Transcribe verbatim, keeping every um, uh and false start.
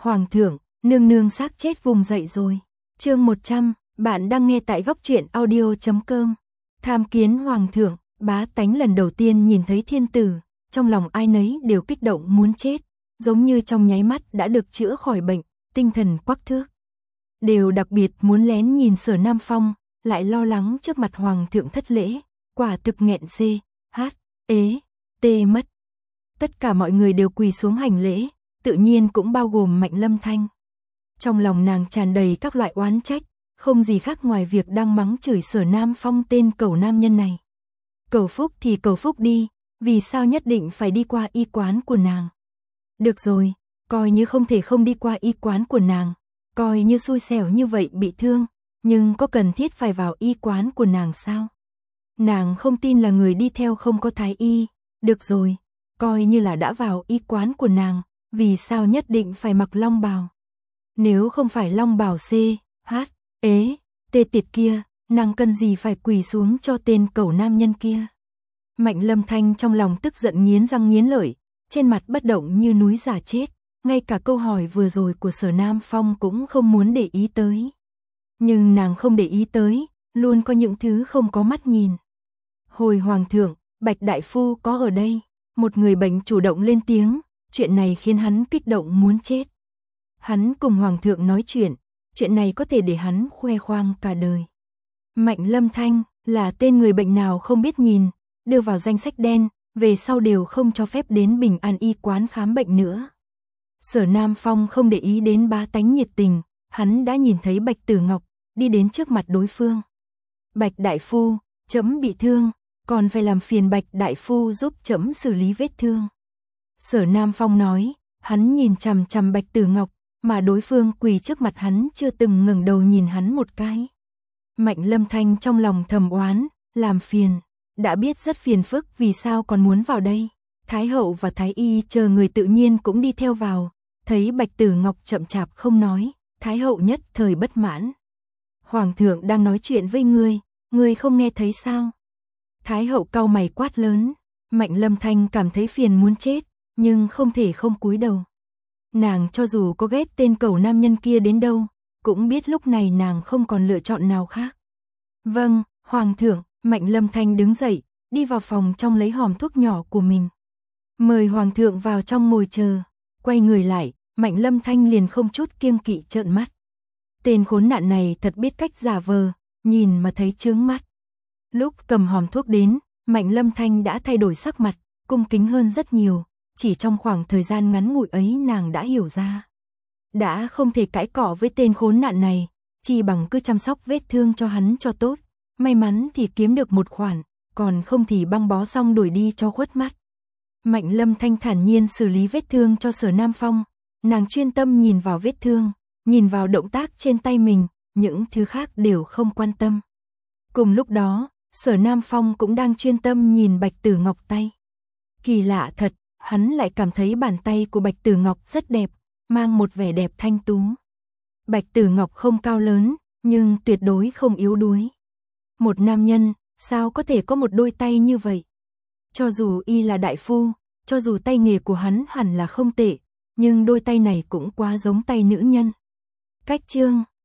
Hoàng thượng, nương nương xác chết vùng dậy rồi. Chương một trăm, bạn đang nghe tại góc truyện audio chấm com. Tham kiến Hoàng thượng, bá tánh lần đầu tiên nhìn thấy thiên tử, trong lòng ai nấy đều kích động muốn chết, giống như trong nháy mắt đã được chữa khỏi bệnh, tinh thần quắc thước. Đều đặc biệt muốn lén nhìn Sở Nam Phong, lại lo lắng trước mặt Hoàng thượng thất lễ, quả thực nghẹn c, hát, ế, tê mất. Tất cả mọi người đều quỳ xuống hành lễ, tự nhiên cũng bao gồm Mạnh Lâm Thanh. Trong lòng nàng tràn đầy các loại oán trách, không gì khác ngoài việc đang mắng chửi Sở Nam Phong tên cẩu nam nhân này. Cầu phúc thì cầu phúc đi, vì sao nhất định phải đi qua y quán của nàng? Được rồi, coi như không thể không đi qua y quán của nàng, coi như xui xẻo như vậy bị thương, nhưng có cần thiết phải vào y quán của nàng sao? Nàng không tin là người đi theo không có thái y, được rồi, coi như là đã vào y quán của nàng, vì sao nhất định phải mặc long bào? Nếu không phải long bào c, h, ế, tê tiệt kia, nàng cần gì phải quỳ xuống cho tên cẩu nam nhân kia? Mạnh Lâm Thanh trong lòng tức giận nghiến răng nghiến lợi, trên mặt bất động như núi giả chết, ngay cả câu hỏi vừa rồi của Sở Nam Phong cũng không muốn để ý tới. Nhưng nàng không để ý tới, luôn có những thứ không có mắt nhìn. Hồi Hoàng thượng, Bạch Đại Phu có ở đây, một người bệnh chủ động lên tiếng, chuyện này khiến hắn kích động muốn chết. Hắn cùng Hoàng thượng nói chuyện, chuyện này có thể để hắn khoe khoang cả đời. Mạnh Lâm Thanh là tên người bệnh nào không biết nhìn, đưa vào danh sách đen, về sau đều không cho phép đến Bình An y quán khám bệnh nữa. Sở Nam Phong không để ý đến bá tánh nhiệt tình, hắn đã nhìn thấy Bạch Tử Ngọc, đi đến trước mặt đối phương. Bạch Đại Phu, trẫm bị thương, còn phải làm phiền Bạch Đại Phu giúp trẫm xử lý vết thương. Sở Nam Phong nói, hắn nhìn chằm chằm Bạch Tử Ngọc, mà đối phương quỳ trước mặt hắn chưa từng ngẩng đầu nhìn hắn một cái. Mạnh Lâm Thanh trong lòng thầm oán, làm phiền, đã biết rất phiền phức vì sao còn muốn vào đây. Thái hậu và Thái y chờ người tự nhiên cũng đi theo vào, thấy Bạch Tử Ngọc chậm chạp không nói, Thái hậu nhất thời bất mãn. Hoàng thượng đang nói chuyện với ngươi, ngươi không nghe thấy sao? Thái hậu cau mày quát lớn, Mạnh Lâm Thanh cảm thấy phiền muốn chết, nhưng không thể không cúi đầu. Nàng cho dù có ghét tên cẩu nam nhân kia đến đâu, cũng biết lúc này nàng không còn lựa chọn nào khác. Vâng, Hoàng thượng. Mạnh Lâm Thanh đứng dậy, đi vào phòng trong lấy hòm thuốc nhỏ của mình. Mời Hoàng thượng vào trong ngồi chờ. Quay người lại, Mạnh Lâm Thanh liền không chút kiêng kỵ trợn mắt. Tên khốn nạn này thật biết cách giả vờ, nhìn mà thấy chướng mắt. Lúc cầm hòm thuốc đến, Mạnh Lâm Thanh đã thay đổi sắc mặt, cung kính hơn rất nhiều. Chỉ trong khoảng thời gian ngắn ngủi ấy nàng đã hiểu ra. Đã không thể cãi cọ với tên khốn nạn này, chỉ bằng cứ chăm sóc vết thương cho hắn cho tốt. May mắn thì kiếm được một khoản, còn không thì băng bó xong đuổi đi cho khuất mắt. Mạnh Lâm Thanh thản nhiên xử lý vết thương cho Sở Nam Phong, nàng chuyên tâm nhìn vào vết thương, nhìn vào động tác trên tay mình, những thứ khác đều không quan tâm. Cùng lúc đó, Sở Nam Phong cũng đang chuyên tâm nhìn Bạch Tử Ngọc tay. Kỳ lạ thật, hắn lại cảm thấy bàn tay của Bạch Tử Ngọc rất đẹp, mang một vẻ đẹp thanh tú. Bạch Tử Ngọc không cao lớn, nhưng tuyệt đối không yếu đuối. Một nam nhân, sao có thể có một đôi tay như vậy? Cho dù y là đại phu, cho dù tay nghề của hắn hẳn là không tệ, nhưng đôi tay này cũng quá giống tay nữ nhân. Cách chương